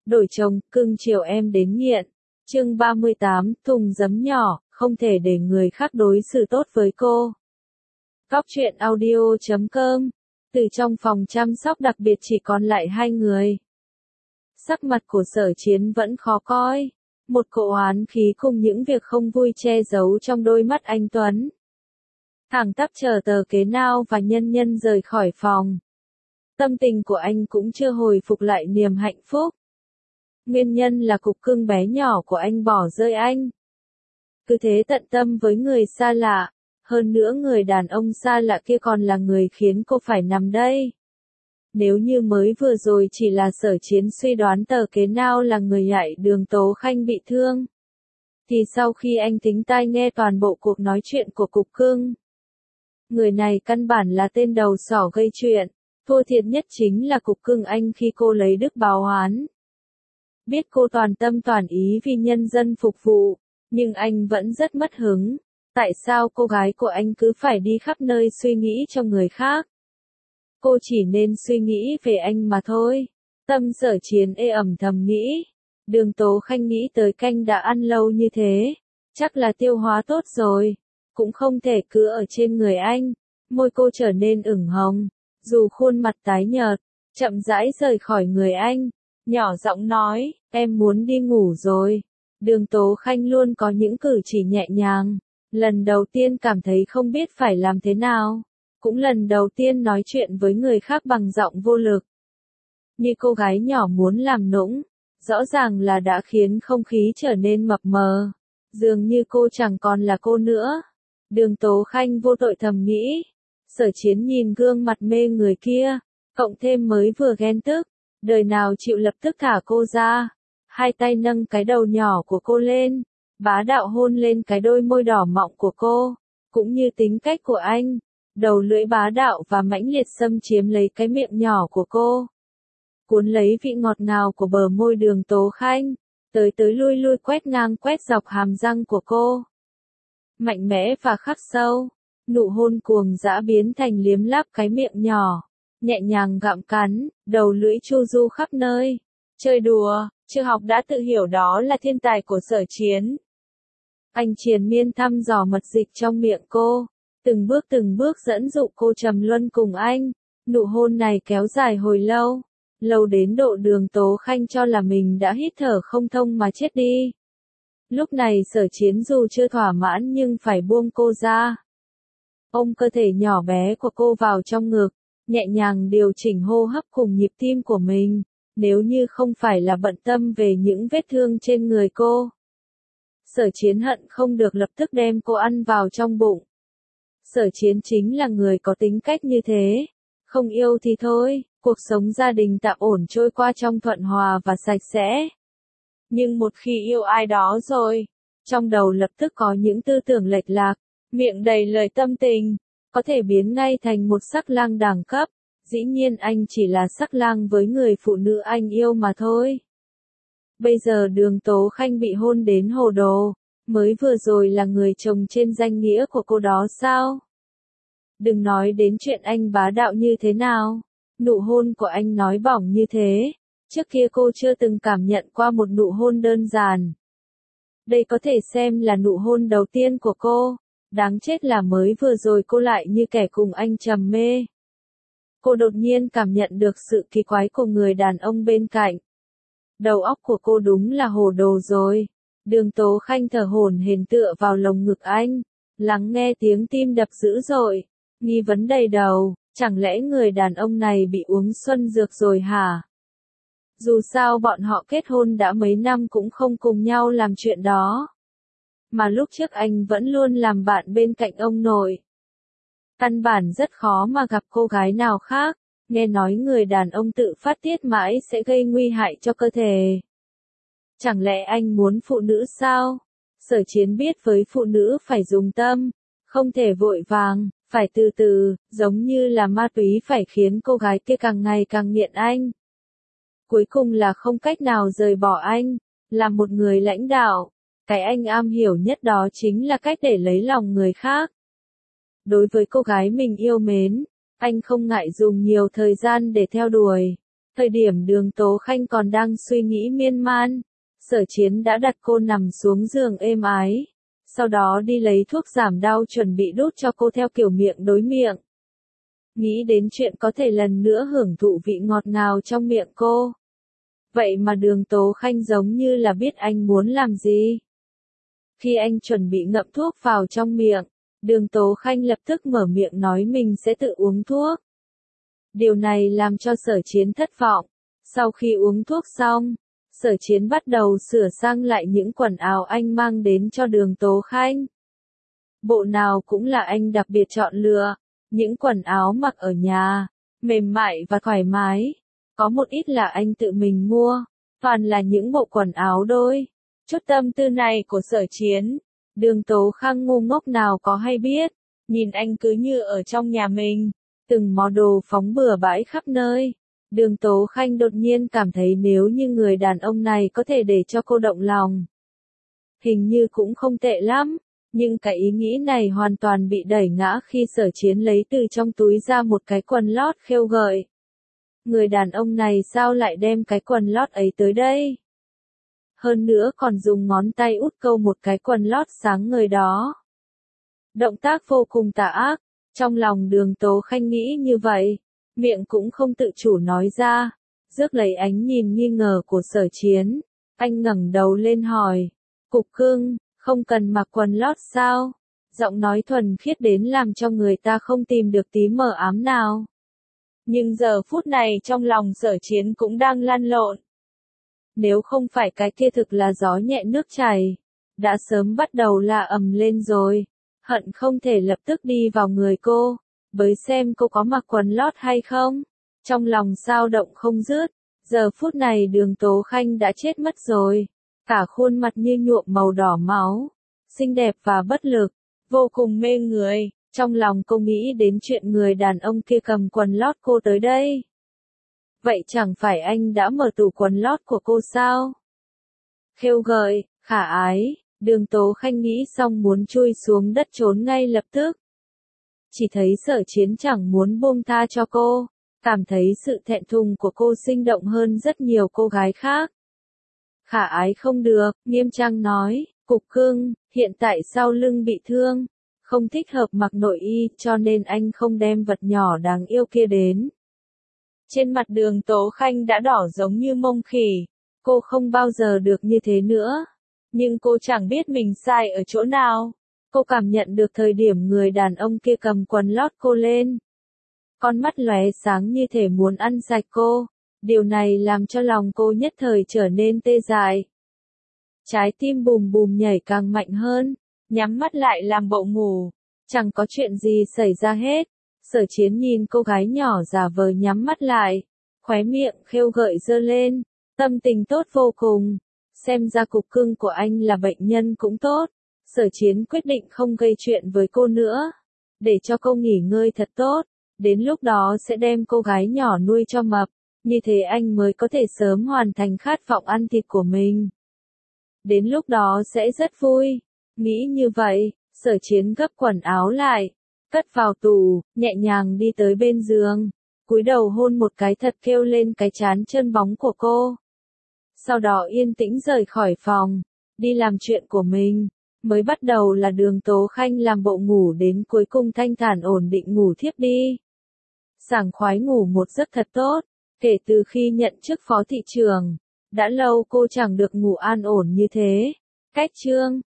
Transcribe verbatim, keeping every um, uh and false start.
đổi chồng, cưng chiều em đến nghiện. Chương ba mươi tám, thùng giấm nhỏ, không thể để người khác đối xử tốt với cô. Góc truyện audio chấm com. Từ trong phòng chăm sóc đặc biệt chỉ còn lại hai người. Sắc mặt của Sở Chiến vẫn khó coi. Một cỗ oán khí cùng những việc không vui che giấu trong đôi mắt anh Tuấn. Thẳng tắp chờ tờ kế nao và nhân nhân rời khỏi phòng. Tâm tình của anh cũng chưa hồi phục lại niềm hạnh phúc. Nguyên nhân là cục cưng bé nhỏ của anh bỏ rơi anh. Cứ thế tận tâm với người xa lạ, hơn nữa người đàn ông xa lạ kia còn là người khiến cô phải nằm đây. Nếu như mới vừa rồi chỉ là Sở Chiến suy đoán tờ kế nao là người hại Đường Tố Khanh bị thương, thì sau khi anh tính tai nghe toàn bộ cuộc nói chuyện của cục cưng, người này căn bản là tên đầu sỏ gây chuyện. Thua thiệt nhất chính là cục cưng anh khi cô lấy đức báo oán. Biết cô toàn tâm toàn ý vì nhân dân phục vụ, nhưng anh vẫn rất mất hứng. Tại sao cô gái của anh cứ phải đi khắp nơi suy nghĩ cho người khác? Cô chỉ nên suy nghĩ về anh mà thôi. Tâm Sở Chiến ê ẩm thầm nghĩ. Đường Tố Khanh nghĩ tới canh đã ăn lâu như thế, chắc là tiêu hóa tốt rồi, cũng không thể cứ ở trên người anh. Môi cô trở nên ửng hồng, dù khuôn mặt tái nhợt, chậm rãi rời khỏi người anh, nhỏ giọng nói, em muốn đi ngủ rồi. Đường Tố Khanh luôn có những cử chỉ nhẹ nhàng, lần đầu tiên cảm thấy không biết phải làm thế nào, cũng lần đầu tiên nói chuyện với người khác bằng giọng vô lực. Như cô gái nhỏ muốn làm nũng, rõ ràng là đã khiến không khí trở nên mập mờ, dường như cô chẳng còn là cô nữa. Đường Tố Khanh vô tội thầm nghĩ. Sở Chiến nhìn gương mặt mê người kia, cộng thêm mới vừa ghen tức, đời nào chịu lập tức thả cô ra. Hai tay nâng cái đầu nhỏ của cô lên, bá đạo hôn lên cái đôi môi đỏ mọng của cô, cũng như tính cách của anh, đầu lưỡi bá đạo và mãnh liệt xâm chiếm lấy cái miệng nhỏ của cô. Cuốn lấy vị ngọt ngào của bờ môi Đường Tố Khanh, tới tới lui lui quét ngang quét dọc hàm răng của cô. Mạnh mẽ và khắc sâu. Nụ hôn cuồng dã biến thành liếm láp cái miệng nhỏ, nhẹ nhàng gặm cắn, đầu lưỡi chu du khắp nơi. Chơi đùa, chưa học đã tự hiểu đó là thiên tài của Sở Chiến. Anh triền miên thăm dò mật dịch trong miệng cô, từng bước từng bước dẫn dụ cô trầm luân cùng anh. Nụ hôn này kéo dài hồi lâu, lâu đến độ Đường Tố Khanh cho là mình đã hít thở không thông mà chết đi. Lúc này Sở Chiến dù chưa thỏa mãn nhưng phải buông cô ra. Ôm cơ thể nhỏ bé của cô vào trong ngực, nhẹ nhàng điều chỉnh hô hấp cùng nhịp tim của mình, nếu như không phải là bận tâm về những vết thương trên người cô. Sở Chiến hận không được lập tức đem cô ăn vào trong bụng. Sở Chiến chính là người có tính cách như thế, không yêu thì thôi, cuộc sống gia đình tạm ổn trôi qua trong thuận hòa và sạch sẽ. Nhưng một khi yêu ai đó rồi, trong đầu lập tức có những tư tưởng lệch lạc, miệng đầy lời tâm tình, có thể biến ngay thành một sắc lang đẳng cấp. Dĩ nhiên anh chỉ là sắc lang với người phụ nữ anh yêu mà thôi. Bây giờ Đường Tố Khanh bị hôn đến hồ đồ, mới vừa rồi là người chồng trên danh nghĩa của cô đó sao? Đừng nói đến chuyện anh bá đạo như thế nào, nụ hôn của anh nói bỏng như thế, trước kia cô chưa từng cảm nhận qua một nụ hôn đơn giản. Đây có thể xem là nụ hôn đầu tiên của cô. Đáng chết là mới vừa rồi cô lại như kẻ cùng anh trầm mê. Cô đột nhiên cảm nhận được sự kỳ quái của người đàn ông bên cạnh. Đầu óc của cô đúng là hồ đồ rồi. Đường Tố Khanh thở hổn hển tựa vào lồng ngực anh, lắng nghe tiếng tim đập dữ dội, nghi vấn đầy đầu, chẳng lẽ người đàn ông này bị uống xuân dược rồi hả? Dù sao bọn họ kết hôn đã mấy năm cũng không cùng nhau làm chuyện đó. Mà lúc trước anh vẫn luôn làm bạn bên cạnh ông nội. Căn bản rất khó mà gặp cô gái nào khác, nghe nói người đàn ông tự phát tiết mãi sẽ gây nguy hại cho cơ thể. Chẳng lẽ anh muốn phụ nữ sao? Sở Chiến biết với phụ nữ phải dùng tâm, không thể vội vàng, phải từ từ, giống như là ma túy phải khiến cô gái kia càng ngày càng nghiện anh. Cuối cùng là không cách nào rời bỏ anh, là một người lãnh đạo. Cái anh am hiểu nhất đó chính là cách để lấy lòng người khác. Đối với cô gái mình yêu mến, anh không ngại dùng nhiều thời gian để theo đuổi. Thời điểm Đường Tố Khanh còn đang suy nghĩ miên man, Sở Chiến đã đặt cô nằm xuống giường êm ái, sau đó đi lấy thuốc giảm đau chuẩn bị đút cho cô theo kiểu miệng đối miệng. Nghĩ đến chuyện có thể lần nữa hưởng thụ vị ngọt ngào trong miệng cô. Vậy mà Đường Tố Khanh giống như là biết anh muốn làm gì. Khi anh chuẩn bị ngậm thuốc vào trong miệng, Đường Tố Khanh lập tức mở miệng nói mình sẽ tự uống thuốc. Điều này làm cho Sở Chiến thất vọng. Sau khi uống thuốc xong, Sở Chiến bắt đầu sửa sang lại những quần áo anh mang đến cho Đường Tố Khanh. Bộ nào cũng là anh đặc biệt chọn lựa, những quần áo mặc ở nhà, mềm mại và thoải mái. Có một ít là anh tự mình mua, toàn là những bộ quần áo đôi. Chút tâm tư này của Sở Chiến, Đường Tố Khanh ngu ngốc nào có hay biết, nhìn anh cứ như ở trong nhà mình, từng món đồ phóng bừa bãi khắp nơi. Đường Tố Khanh đột nhiên cảm thấy nếu như người đàn ông này có thể để cho cô động lòng, hình như cũng không tệ lắm, nhưng cái ý nghĩ này hoàn toàn bị đẩy ngã khi Sở Chiến lấy từ trong túi ra một cái quần lót khêu gợi. Người đàn ông này sao lại đem cái quần lót ấy tới đây? Hơn nữa còn dùng ngón tay út câu một cái quần lót sáng ngời đó. Động tác vô cùng tà ác, trong lòng Đường Tố Khanh nghĩ như vậy, miệng cũng không tự chủ nói ra, rước lấy ánh nhìn nghi ngờ của Sở Chiến. Anh ngẩng đầu lên hỏi, Cục Cưng, không cần mặc quần lót sao? Giọng nói thuần khiết đến làm cho người ta không tìm được tí mờ ám nào. Nhưng giờ phút này trong lòng Sở Chiến cũng đang lăn lộn. Nếu không phải cái kia thực là gió nhẹ nước chảy, đã sớm bắt đầu la ầm lên rồi, hận không thể lập tức đi vào người cô, bới xem cô có mặc quần lót hay không. Trong lòng dao động không dứt, giờ phút này Đường Tố Khanh đã chết mất rồi, cả khuôn mặt như nhuộm màu đỏ máu, xinh đẹp và bất lực, vô cùng mê người. Trong lòng cô nghĩ đến chuyện người đàn ông kia cầm quần lót cô tới đây. Vậy chẳng phải anh đã mở tủ quần lót của cô sao? Khêu gợi, khả ái, Đường Tố Khanh nghĩ xong muốn chui xuống đất trốn ngay lập tức. Chỉ thấy Sở Chiến chẳng muốn buông tha cho cô, cảm thấy sự thẹn thùng của cô sinh động hơn rất nhiều cô gái khác. Khả ái không được, nghiêm trang nói, Cục Cưng, hiện tại sau lưng bị thương, không thích hợp mặc nội y cho nên anh không đem vật nhỏ đáng yêu kia đến. Trên mặt Đường Tố Khanh đã đỏ giống như mông khỉ, cô không bao giờ được như thế nữa. Nhưng cô chẳng biết mình sai ở chỗ nào. Cô cảm nhận được thời điểm người đàn ông kia cầm quần lót cô lên. Con mắt lóe sáng như thể muốn ăn sạch cô. Điều này làm cho lòng cô nhất thời trở nên tê dại. Trái tim bùm bùm nhảy càng mạnh hơn, nhắm mắt lại làm bộ ngủ. Chẳng có chuyện gì xảy ra hết. Sở Chiến nhìn cô gái nhỏ giả vờ nhắm mắt lại, khóe miệng khêu gợi giơ lên, tâm tình tốt vô cùng. Xem ra Cục Cưng của anh là bệnh nhân cũng tốt. Sở Chiến quyết định không gây chuyện với cô nữa, để cho cô nghỉ ngơi thật tốt, đến lúc đó sẽ đem cô gái nhỏ nuôi cho mập, như thế anh mới có thể sớm hoàn thành khát vọng ăn thịt của mình. Đến lúc đó sẽ rất vui. Nghĩ như vậy, Sở Chiến gấp quần áo lại, cất vào tủ, nhẹ nhàng đi tới bên giường, cúi đầu hôn một cái thật kêu lên cái trán chân bóng của cô. Sau đó yên tĩnh rời khỏi phòng, đi làm chuyện của mình. Mới bắt đầu là Đường Tố Khanh làm bộ ngủ đến cuối cùng thanh thản ổn định ngủ thiếp đi. Sảng khoái ngủ một giấc thật tốt, kể từ khi nhận chức phó thị trưởng, đã lâu cô chẳng được ngủ an ổn như thế. Cách chương